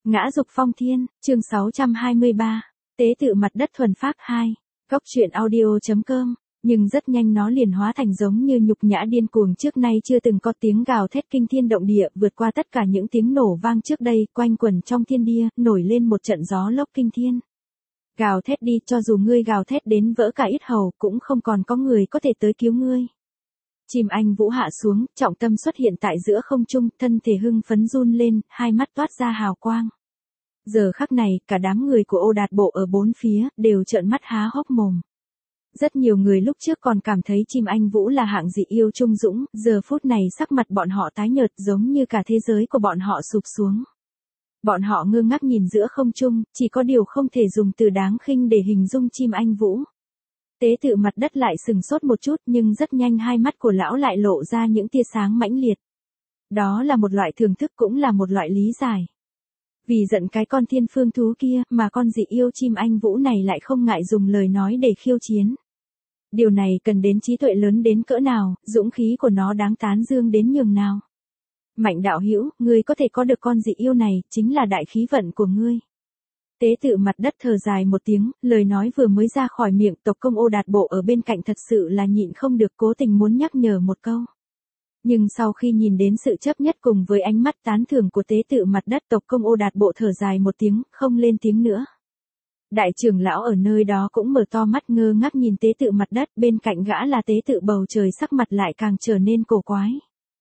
Ngã dục phong thiên, chương 623, tế tự mặt đất thuần phác 2, góc truyện audio.com, nhưng rất nhanh nó liền hóa thành giống như nhục nhã điên cuồng trước nay chưa từng có tiếng gào thét kinh thiên động địa vượt qua tất cả những tiếng nổ vang trước đây quanh quẩn trong thiên địa, nổi lên một trận gió lốc kinh thiên. Gào thét đi, cho dù ngươi gào thét đến vỡ cả yết hầu cũng không còn có người có thể tới cứu ngươi. Chim anh vũ hạ xuống, trọng tâm xuất hiện tại giữa không trung, thân thể hưng phấn run lên, hai mắt toát ra hào quang. Giờ khắc này, cả đám người của Ô Đạt Bộ ở bốn phía, đều trợn mắt há hốc mồm. Rất nhiều người lúc trước còn cảm thấy chim anh vũ là hạng dị yêu trung dũng, giờ phút này sắc mặt bọn họ tái nhợt giống như cả thế giới của bọn họ sụp xuống. Bọn họ ngơ ngác nhìn giữa không trung, chỉ có điều không thể dùng từ đáng khinh để hình dung chim anh vũ. Tế tự mặt đất lại sừng sốt một chút nhưng rất nhanh hai mắt của lão lại lộ ra những tia sáng mãnh liệt. Đó là một loại thưởng thức cũng là một loại lý giải. Vì giận cái con thiên phương thú kia mà con dị yêu chim anh vũ này lại không ngại dùng lời nói để khiêu chiến. Điều này cần đến trí tuệ lớn đến cỡ nào, dũng khí của nó đáng tán dương đến nhường nào. Mạnh đạo hữu, ngươi có thể có được con dị yêu này, chính là đại khí vận của ngươi. Tế tự mặt đất thở dài một tiếng, lời nói vừa mới ra khỏi miệng tộc công Ô Đạt Bộ ở bên cạnh thật sự là nhịn không được cố tình muốn nhắc nhở một câu. Nhưng sau khi nhìn đến sự chấp nhất cùng với ánh mắt tán thưởng của tế tự mặt đất tộc công Ô Đạt Bộ thở dài một tiếng, không lên tiếng nữa. Đại trưởng lão ở nơi đó cũng mở to mắt ngơ ngác nhìn tế tự mặt đất, bên cạnh gã là tế tự bầu trời sắc mặt lại càng trở nên cổ quái.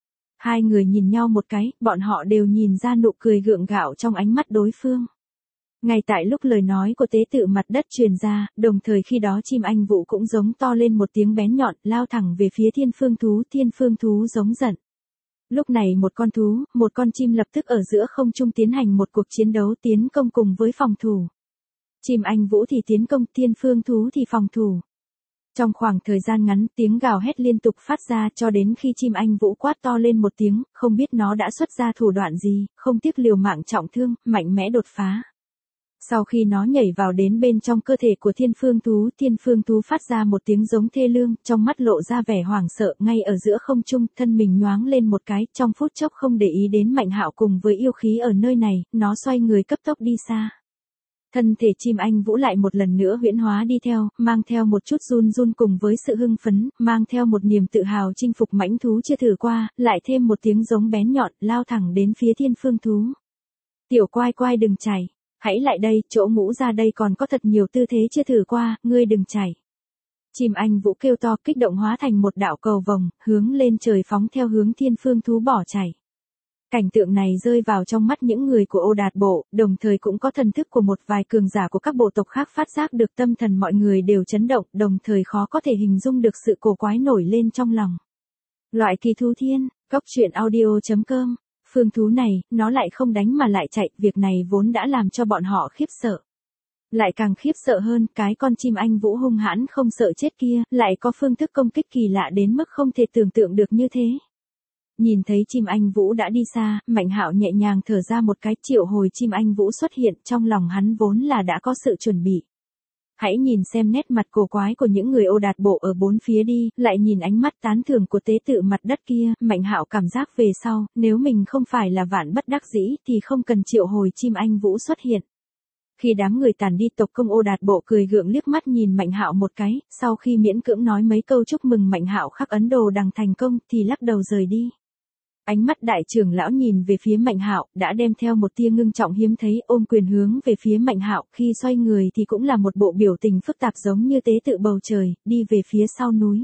Hai người nhìn nhau một cái, bọn họ đều nhìn ra nụ cười gượng gạo trong ánh mắt đối phương. Ngay tại lúc lời nói của tế tự mặt đất truyền ra, đồng thời khi đó chim anh vũ cũng giống to lên một tiếng bén nhọn, lao thẳng về phía thiên phương thú giống giận. Lúc này một con chim lập tức ở giữa không trung tiến hành một cuộc chiến đấu tiến công cùng với phòng thủ. Chim anh vũ thì tiến công, thiên phương thú thì phòng thủ. Trong khoảng thời gian ngắn, tiếng gào hét liên tục phát ra cho đến khi chim anh vũ quát to lên một tiếng, không biết nó đã xuất ra thủ đoạn gì, không tiếc liều mạng trọng thương, mạnh mẽ đột phá. Sau khi nó nhảy vào đến bên trong cơ thể của thiên phương thú phát ra một tiếng giống thê lương, trong mắt lộ ra vẻ hoảng sợ, ngay ở giữa không trung, thân mình nhoáng lên một cái, trong phút chốc không để ý đến Mạnh Hạo cùng với yêu khí ở nơi này, nó xoay người cấp tốc đi xa. Thân thể chim anh vũ lại một lần nữa huyễn hóa đi theo, mang theo một chút run run cùng với sự hưng phấn, mang theo một niềm tự hào chinh phục mãnh thú chưa thử qua, lại thêm một tiếng giống bén nhọn, lao thẳng đến phía thiên phương thú. Tiểu quai quai đừng chảy. Hãy lại đây, chỗ ngũ ra đây còn có thật nhiều tư thế chưa thử qua, ngươi đừng chảy. Chim anh vũ kêu to kích động hóa thành một đạo cầu vồng, hướng lên trời phóng theo hướng thiên phương thú bỏ chảy. Cảnh tượng này rơi vào trong mắt những người của Ô Đạt Bộ, đồng thời cũng có thần thức của một vài cường giả của các bộ tộc khác phát giác được tâm thần mọi người đều chấn động, đồng thời khó có thể hình dung được sự cổ quái nổi lên trong lòng. Loại kỳ thú thiên, góc truyện audio.com. Phương thú này, nó lại không đánh mà lại chạy, việc này vốn đã làm cho bọn họ khiếp sợ. Lại càng khiếp sợ hơn, cái con chim anh vũ hung hãn không sợ chết kia, lại có phương thức công kích kỳ lạ đến mức không thể tưởng tượng được như thế. Nhìn thấy chim anh vũ đã đi xa, Mạnh Hạo nhẹ nhàng thở ra một cái, triệu hồi chim anh vũ xuất hiện, trong lòng hắn vốn là đã có sự chuẩn bị. Hãy nhìn xem nét mặt cổ quái của những người Ô Đạt Bộ ở bốn phía đi, lại nhìn ánh mắt tán thưởng của tế tự mặt đất kia, Mạnh Hạo cảm giác về sau, nếu mình không phải là vạn bất đắc dĩ thì không cần triệu hồi chim anh vũ xuất hiện. Khi đám người tàn đi, tộc công Ô Đạt Bộ cười gượng liếc mắt nhìn Mạnh Hạo một cái, sau khi miễn cưỡng nói mấy câu chúc mừng Mạnh Hạo khắc ấn đồ đằng thành công thì lắc đầu rời đi. Ánh mắt đại trưởng lão nhìn về phía Mạnh Hạo, đã đem theo một tia ngưng trọng hiếm thấy, ôm quyền hướng về phía Mạnh Hạo, khi xoay người thì cũng là một bộ biểu tình phức tạp giống như tế tự bầu trời, đi về phía sau núi.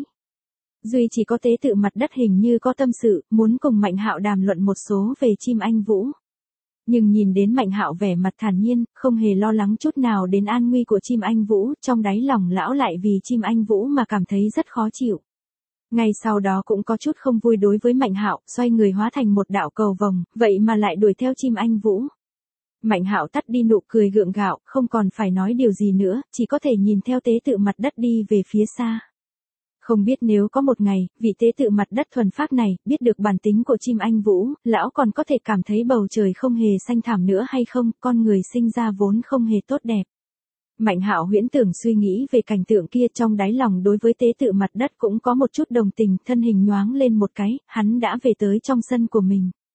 Duy chỉ có tế tự mặt đất hình như có tâm sự, muốn cùng Mạnh Hạo đàm luận một số về chim anh vũ. Nhưng nhìn đến Mạnh Hạo vẻ mặt thản nhiên, không hề lo lắng chút nào đến an nguy của chim anh vũ, trong đáy lòng lão lại vì chim anh vũ mà cảm thấy rất khó chịu. Ngay sau đó cũng có chút không vui đối với Mạnh Hạo, xoay người hóa thành một đạo cầu vồng, vậy mà lại đuổi theo chim anh vũ. Mạnh Hạo tắt đi nụ cười gượng gạo, không còn phải nói điều gì nữa, chỉ có thể nhìn theo tế tự mặt đất đi về phía xa. Không biết nếu có một ngày, vị tế tự mặt đất thuần phác này, biết được bản tính của chim anh vũ, lão còn có thể cảm thấy bầu trời không hề xanh thảm nữa hay không, con người sinh ra vốn không hề tốt đẹp. Mạnh Hạo huyễn tưởng suy nghĩ về cảnh tượng kia, trong đáy lòng đối với tế tự mặt đất cũng có một chút đồng tình, thân hình nhoáng lên một cái, hắn đã về tới trong sân của mình.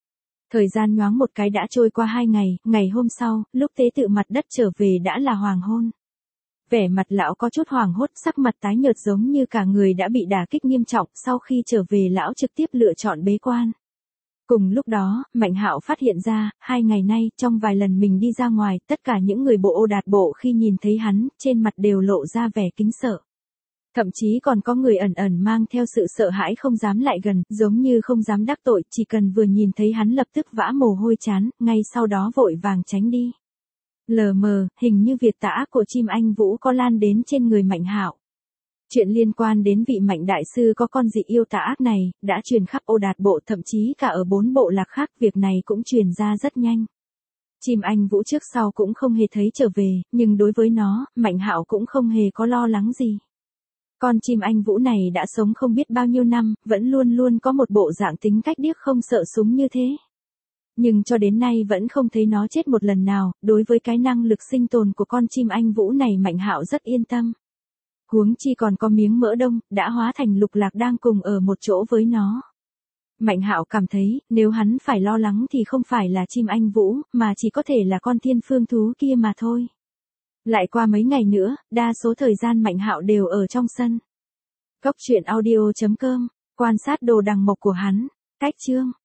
Thời gian nhoáng một cái đã trôi qua 2 ngày, ngày hôm sau, lúc tế tự mặt đất trở về đã là hoàng hôn. Vẻ mặt lão có chút hoảng hốt, sắc mặt tái nhợt giống như cả người đã bị đả kích nghiêm trọng, sau khi trở về lão trực tiếp lựa chọn bế quan. Cùng lúc đó, Mạnh Hạo phát hiện ra, 2 ngày nay, trong vài lần mình đi ra ngoài, tất cả những người bộ ô đạt bộ khi nhìn thấy hắn, trên mặt đều lộ ra vẻ kính sợ. Thậm chí còn có người ẩn ẩn mang theo sự sợ hãi không dám lại gần, giống như không dám đắc tội, chỉ cần vừa nhìn thấy hắn lập tức vã mồ hôi chán, ngay sau đó vội vàng tránh đi. Lờ mờ, hình như việc tà ác của chim anh Vũ có lan đến trên người Mạnh Hạo. Chuyện liên quan đến vị Mạnh đại sư có con dị yêu tà ác này, đã truyền khắp ô đạt bộ, thậm chí cả ở 4 bộ lạc khác, việc này cũng truyền ra rất nhanh. Chim anh Vũ trước sau cũng không hề thấy trở về, nhưng đối với nó, Mạnh Hạo cũng không hề có lo lắng gì. Con chim anh Vũ này đã sống không biết bao nhiêu năm, vẫn luôn luôn có một bộ dạng tính cách điếc không sợ súng như thế. Nhưng cho đến nay vẫn không thấy nó chết một lần nào, đối với cái năng lực sinh tồn của con chim anh Vũ này Mạnh Hạo rất yên tâm. Huống chi còn có miếng mỡ đông, đã hóa thành Lục Lạc đang cùng ở một chỗ với nó. Mạnh Hạo cảm thấy, nếu hắn phải lo lắng thì không phải là chim anh Vũ, mà chỉ có thể là con thiên phương thú kia mà thôi. Lại qua mấy ngày nữa, đa số thời gian Mạnh Hạo đều ở trong sân. Góc truyện audio.com, quan sát đồ đằng mộc của hắn, cách chương.